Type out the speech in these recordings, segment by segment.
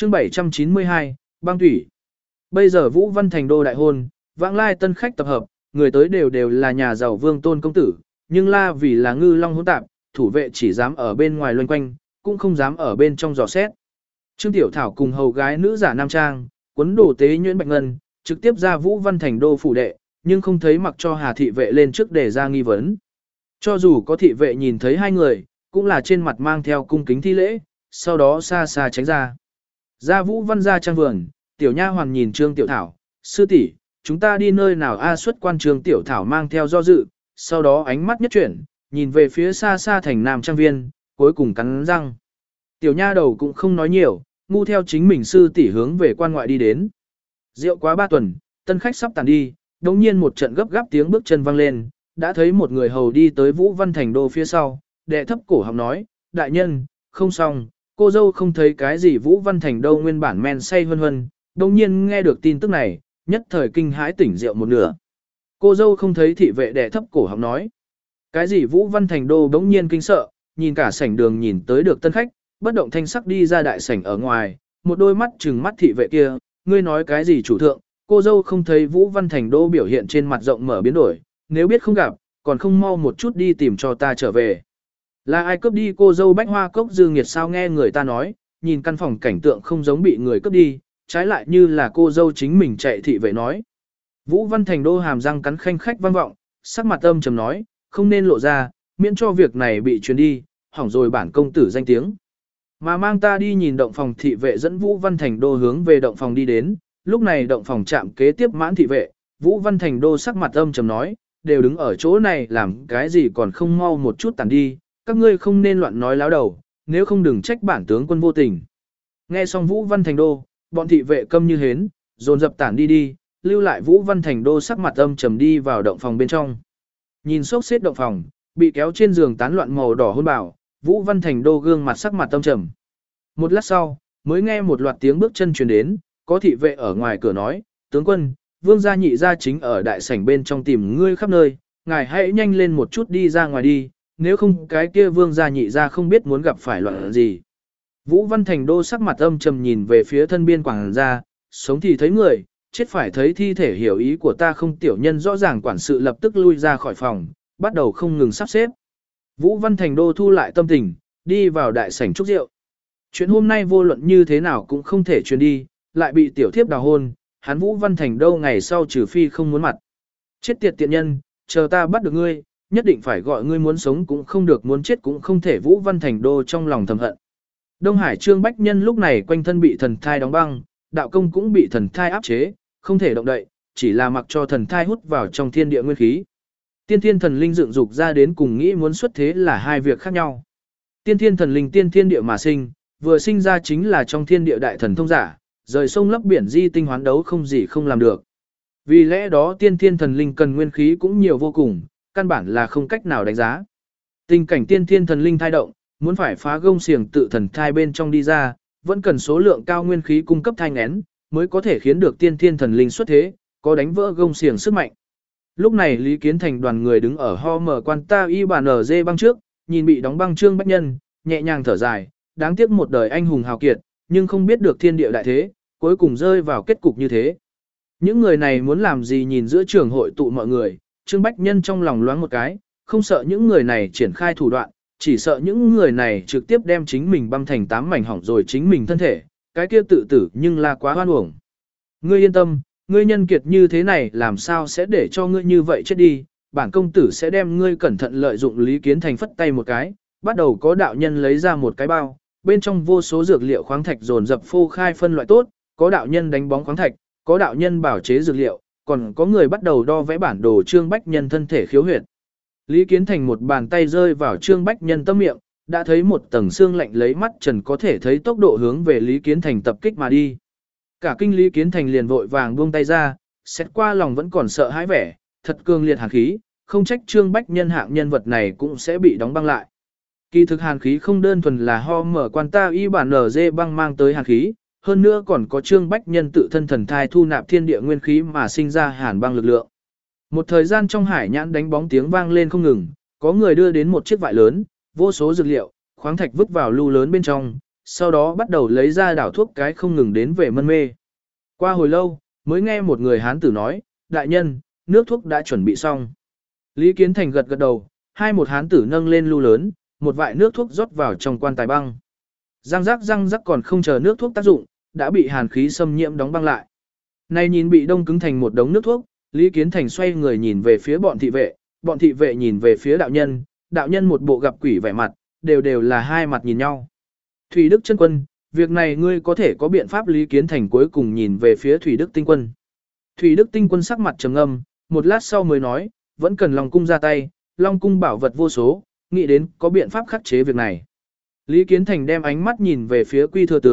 Chương 792, băng thủy. Bây giờ Vũ Văn Thành đô đại hôn, vãng lai tân khách tập hợp, người tới đều là nhà giàu vương tôn công tử, nhưng la vì là ngư long hỗn tạp, thủ vệ chỉ dám ở bên ngoài loanh quanh, cũng không dám ở bên trong dò xét. Trương Tiểu Thảo cùng hầu gái nữ giả nam trang, quấn đồ tế nhuyễn bạch ngân, trực tiếp ra Vũ Văn Thành đô phủ đệ, nhưng không thấy mặc cho Hà thị vệ lên trước để ra nghi vấn. Cho dù có thị vệ nhìn thấy hai người, cũng là trên mặt mang theo cung kính thi lễ, sau đó xa xa tránh ra. Ra Vũ Văn gia trang vườn, tiểu nha hoàn nhìn Trương Tiểu Thảo, sư tỷ, chúng ta đi nơi nào a? Xuất quan Trương Tiểu Thảo mang theo do dự, sau đó ánh mắt nhất chuyển, nhìn về phía xa xa thành nam trang viên, cuối cùng cắn răng. Tiểu nha đầu cũng không nói nhiều, ngu theo chính mình sư tỷ hướng về quan ngoại đi đến. Rượu quá 3 tuần, tân khách sắp tàn đi, đột nhiên một trận gấp gáp tiếng bước chân vang lên, đã thấy một người hầu đi tới Vũ Văn Thành đô phía sau, đệ thấp cổ họng nói, đại nhân, không xong, cô dâu không thấy cái gì. Vũ Văn Thành đô nguyên bản men say hân hân, đột nhiên nghe được tin tức này, nhất thời kinh hãi tỉnh rượu một nửa. Cô dâu không thấy, thị vệ đệ thấp cổ họng nói. Cái gì? Vũ Văn Thành đô đống nhiên kinh sợ, nhìn cả sảnh đường nhìn tới được tân khách, bất động thanh sắc đi ra đại sảnh ở ngoài, một đôi mắt trừng mắt thị vệ kia, ngươi nói cái gì chủ thượng? Cô dâu không thấy. Vũ Văn Thành đô biểu hiện trên mặt rộng mở biến đổi, nếu biết không gặp, còn không mau một chút đi tìm cho ta trở về. Là ai cướp đi cô dâu Bách Hoa Cốc Dư Nghiệt sao? Nghe người ta nói, nhìn căn phòng cảnh tượng không giống bị người cướp đi, trái lại như là cô dâu chính mình chạy. Thị vệ nói. Vũ Văn Thành đô hàm răng cắn khanh khách vang vọng, sắc mặt âm trầm nói, không nên lộ ra, miễn cho việc này bị truyền đi, hỏng rồi bản công tử danh tiếng. Mà mang ta đi nhìn động phòng. Thị vệ dẫn Vũ Văn Thành đô hướng về động phòng đi đến, lúc này động phòng chạm kế tiếp mãn thị vệ, Vũ Văn Thành đô sắc mặt âm trầm nói, đều đứng ở chỗ này làm cái gì còn không mau một chút tàn đi, các ngươi không nên loạn nói láo đầu, nếu không đừng trách bản tướng quân vô tình. Nghe xong Vũ Văn Thành đô, bọn thị vệ câm như hến, dồn dập tản đi, lưu lại Vũ Văn Thành đô sắc mặt âm trầm đi vào động phòng bên trong. Nhìn xốc xếp động phòng, bị kéo trên giường tán loạn màu đỏ hôn bảo, Vũ Văn Thành đô gương mặt sắc mặt âm trầm. Một lát sau, mới nghe một loạt tiếng bước chân truyền đến, có thị vệ ở ngoài cửa nói, tướng quân, vương gia nhị gia chính ở đại sảnh bên trong tìm ngươi khắp nơi, ngài hãy nhanh lên một chút đi ra ngoài đi, nếu không cái kia vương gia nhị gia không biết muốn gặp phải loạn gì. Vũ Văn Thành đô sắc mặt âm trầm nhìn về phía thân biên quảng gia, sống thì thấy người, chết phải thấy thi thể, hiểu ý của ta không? Tiểu nhân rõ ràng. Quản sự lập tức lui ra khỏi phòng, bắt đầu không ngừng sắp xếp. Vũ Văn Thành đô thu lại tâm tình, đi vào đại sảnh chúc rượu. Chuyện hôm nay vô luận như thế nào cũng không thể truyền đi, lại bị tiểu thiếp đào hôn, hắn Vũ Văn Thành đô ngày sau trừ phi không muốn mặt. Chết tiệt tiện nhân, chờ ta bắt được ngươi, nhất định phải gọi ngươi muốn sống cũng không được, muốn chết cũng không thể. Vũ Văn Thành đô trong lòng thầm hận. Đông Hải Trương Bách Nhân lúc này quanh thân bị thần thai đóng băng, đạo công cũng bị thần thai áp chế, không thể động đậy, chỉ là mặc cho thần thai hút vào trong thiên địa nguyên khí. Tiên thiên thần linh dựng dục ra đến cùng nghĩ muốn xuất thế là hai việc khác nhau. Tiên thiên thần linh tiên thiên địa mà sinh, vừa sinh ra chính là trong thiên địa đại thần thông giả, rời sông lấp biển di tinh hoán đấu không gì không làm được. Vì lẽ đó tiên thiên thần linh cần nguyên khí cũng nhiều vô cùng, căn bản là không cách nào đánh giá. Tình cảnh tiên thiên thần linh thai động, muốn phải phá gông xiềng tự thần thai bên trong đi ra, vẫn cần số lượng cao nguyên khí cung cấp thai nghén, mới có thể khiến được tiên thiên thần linh xuất thế, có đánh vỡ gông xiềng sức mạnh. Lúc này Lý Kiến Thành đoàn người đứng ở ho mở quan ta y bản ở dê băng trước, nhìn bị đóng băng Trương Bách Nhân, nhẹ nhàng thở dài, đáng tiếc một đời anh hùng hào kiệt, nhưng không biết được thiên địa đại thế, cuối cùng rơi vào kết cục như thế. Những người này muốn làm gì? Nhìn giữa trường hội tụ mọi người, Trương Bách Nhân trong lòng loáng một cái, không sợ những người này triển khai thủ đoạn, chỉ sợ những người này trực tiếp đem chính mình băm thành 8 mảnh hỏng rồi chính mình thân thể, cái kia tự tử nhưng là quá hoan uổng. Ngươi yên tâm, ngươi nhân kiệt như thế này làm sao sẽ để cho ngươi như vậy chết đi, bản công tử sẽ đem ngươi cẩn thận lợi dụng. Lý Kiến Thành phất tay một cái, bắt đầu có đạo nhân lấy ra một cái bao, bên trong vô số dược liệu khoáng thạch dồn dập phô khai phân loại tốt, có đạo nhân đánh bóng khoáng thạch, có đạo nhân bảo chế dược liệu, còn có người bắt đầu đo vẽ bản đồ Trương Bách Nhân thân thể khiếu huyệt. Lý Kiến Thành một bàn tay rơi vào Trương Bách Nhân tâm miệng, đã thấy một tầng xương lạnh lấy mắt trần có thể thấy tốc độ hướng về Lý Kiến Thành tập kích mà đi. Cả kinh Lý Kiến Thành liền vội vàng buông tay ra, xét qua lòng vẫn còn sợ hãi vẻ, thật cường liệt hàn khí, không trách Trương Bách Nhân hạng nhân vật này cũng sẽ bị đóng băng lại. Kỳ thực hàn khí không đơn thuần là ho mở quan ta y bản nở dê băng mang tới hàn khí, hơn nữa còn có Trương Bách Nhân tự thân thần thai thu nạp thiên địa nguyên khí mà sinh ra hàn băng lực lượng. Một thời gian trong hải nhãn đánh bóng tiếng vang lên không ngừng, có người đưa đến một chiếc vại lớn, vô số dược liệu, khoáng thạch vứt vào lu lớn bên trong, sau đó bắt đầu lấy ra đảo thuốc cái không ngừng đến về mân mê. Qua hồi lâu, mới nghe một người hán tử nói, đại nhân, nước thuốc đã chuẩn bị xong. Lý Kiến Thành gật gật đầu, một hán tử nâng lên lu lớn, một vại nước thuốc rót vào trong quan tài băng. Răng rắc còn không chờ nước thuốc tác dụng, đã bị hàn khí xâm nhiễm đóng băng lại. Này nhìn bị đông cứng thành một đống nước thuốc, Lý Kiến Thành xoay người nhìn về phía bọn thị vệ nhìn về phía đạo nhân một bộ gặp quỷ vẻ mặt, đều là hai mặt nhìn nhau. Thủy Đức chân quân, việc này ngươi có thể có biện pháp. Lý Kiến Thành cuối cùng nhìn về phía Thủy Đức tinh quân. Thủy Đức tinh quân sắc mặt trầm ngâm, một lát sau mới nói, vẫn cần Long cung ra tay, Long cung bảo vật vô số, nghĩ đến có biện pháp khắc chế việc này. Lý Kiến Thành đem ánh mắt nhìn về phía Quy thừa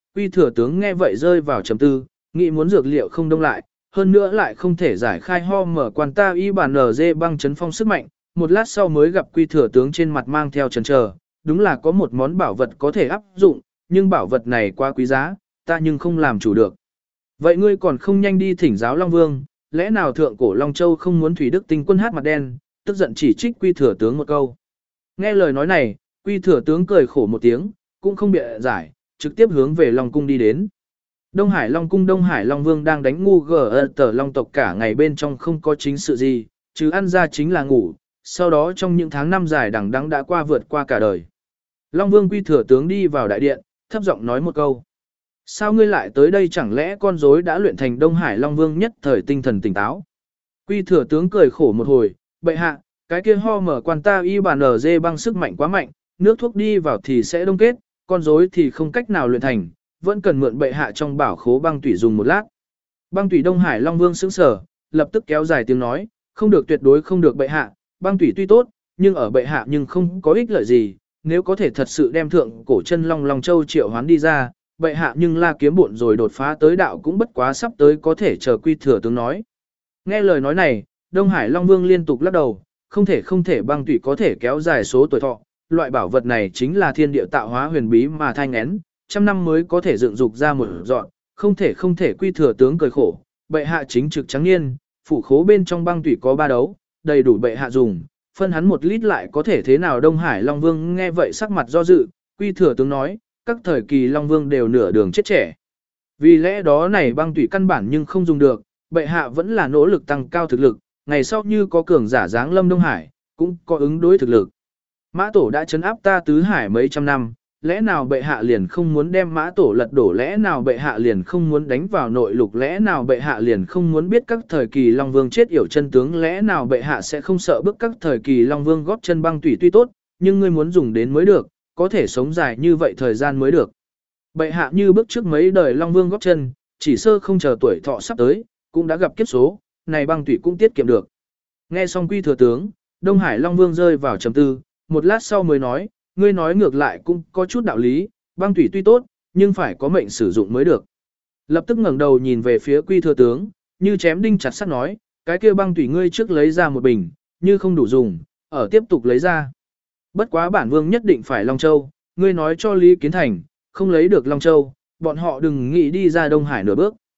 tướng nghe vậy rơi vào trầm tư, nghĩ muốn dược liệu không đông lại, hơn nữa lại không thể giải khai ho mở quan ta y bản nở dê băng chấn phong sức mạnh, một lát sau mới gặp Quy thừa tướng trên mặt mang theo chần chờ, đúng là có một món bảo vật có thể áp dụng, nhưng bảo vật này quá quý giá, ta nhưng không làm chủ được. Vậy ngươi còn không nhanh đi thỉnh giáo Long Vương, lẽ nào thượng cổ Long Châu không muốn Thủy Đức tinh quân hát mặt đen, tức giận chỉ trích Quy thừa tướng một câu. Nghe lời nói này, Quy thừa tướng cười khổ một tiếng, cũng không bịa giải, trực tiếp hướng về Long cung đi đến. Đông Hải Long cung Đông Hải Long Vương đang đánh ngu tờ Long tộc cả ngày bên trong không có chính sự gì, chứ ăn ra chính là ngủ, sau đó trong những tháng năm dài đằng đẵng đã vượt qua cả đời. Long Vương Quy thừa tướng đi vào đại điện, thấp giọng nói một câu. Sao ngươi lại tới đây, chẳng lẽ con rối đã luyện thành? Đông Hải Long Vương nhất thời tinh thần tỉnh táo. Quy thừa tướng cười khổ một hồi, bệ hạ, cái kia ho mở quan ta y bản ở dê băng sức mạnh quá mạnh, nước thuốc đi vào thì sẽ đông kết, con rối thì không cách nào luyện thành, vẫn cần mượn bệ hạ trong bảo khố băng tủy dùng một lát. Băng tủy Đông Hải Long Vương sững sờ, lập tức kéo dài tiếng nói, không được, tuyệt đối không được bệ hạ, băng tủy tuy tốt, nhưng ở bệ hạ nhưng không có ích lợi gì, nếu có thể thật sự đem thượng cổ chân Long Châu triệu hoán đi ra, bệ hạ nhưng la kiếm bộn rồi đột phá tới đạo cũng bất quá sắp tới có thể chờ. Quy thừa tướng nói. Nghe lời nói này, Đông Hải Long Vương liên tục lắc đầu, không thể, băng tủy có thể kéo dài số tuổi thọ, loại bảo vật này chính là thiên địa tạo hóa huyền bí mà thai nghén, trăm năm mới có thể dựng dục ra một dọn, không thể. Quy thừa tướng cười khổ, bệ hạ chính trực trắng niên, phủ khố bên trong băng tủy có 3 đấu, đầy đủ bệ hạ dùng, phân hắn 1 lít lại có thể thế nào? Đông Hải Long Vương nghe vậy sắc mặt do dự, Quy thừa tướng nói, các thời kỳ Long Vương đều nửa đường chết trẻ. Vì lẽ đó này băng tủy căn bản nhưng không dùng được, bệ hạ vẫn là nỗ lực tăng cao thực lực, ngày sau như có cường giả giáng lâm Đông Hải, cũng có ứng đối thực lực. Mã Tổ đã trấn áp ta tứ hải mấy trăm năm, lẽ nào bệ hạ liền không muốn đem Mã Tổ lật đổ? Lẽ nào bệ hạ liền không muốn đánh vào nội lục? Lẽ nào bệ hạ liền không muốn biết các thời kỳ Long Vương chết yểu chân tướng? Lẽ nào bệ hạ sẽ không sợ bước các thời kỳ Long Vương góp chân? Băng tủy tuy tốt, nhưng ngươi muốn dùng đến mới được, có thể sống dài như vậy thời gian mới được. Bệ hạ như bước trước mấy đời Long Vương góp chân, chỉ sơ không chờ tuổi thọ sắp tới, cũng đã gặp kiếp số, này băng tủy cũng tiết kiệm được. Nghe xong Quy thừa tướng, Đông Hải Long Vương rơi vào trầm tư, một lát sau mới nói, ngươi nói ngược lại cũng có chút đạo lý, băng tủy tuy tốt, nhưng phải có mệnh sử dụng mới được. Lập tức ngẩng đầu nhìn về phía Quy thừa tướng, như chém đinh chặt sắt nói, cái kia băng tủy ngươi trước lấy ra một bình, như không đủ dùng, ở tiếp tục lấy ra. Bất quá bản vương nhất định phải Long Châu, ngươi nói cho Lý Kiến Thành, không lấy được Long Châu, bọn họ đừng nghĩ đi ra Đông Hải nửa bước.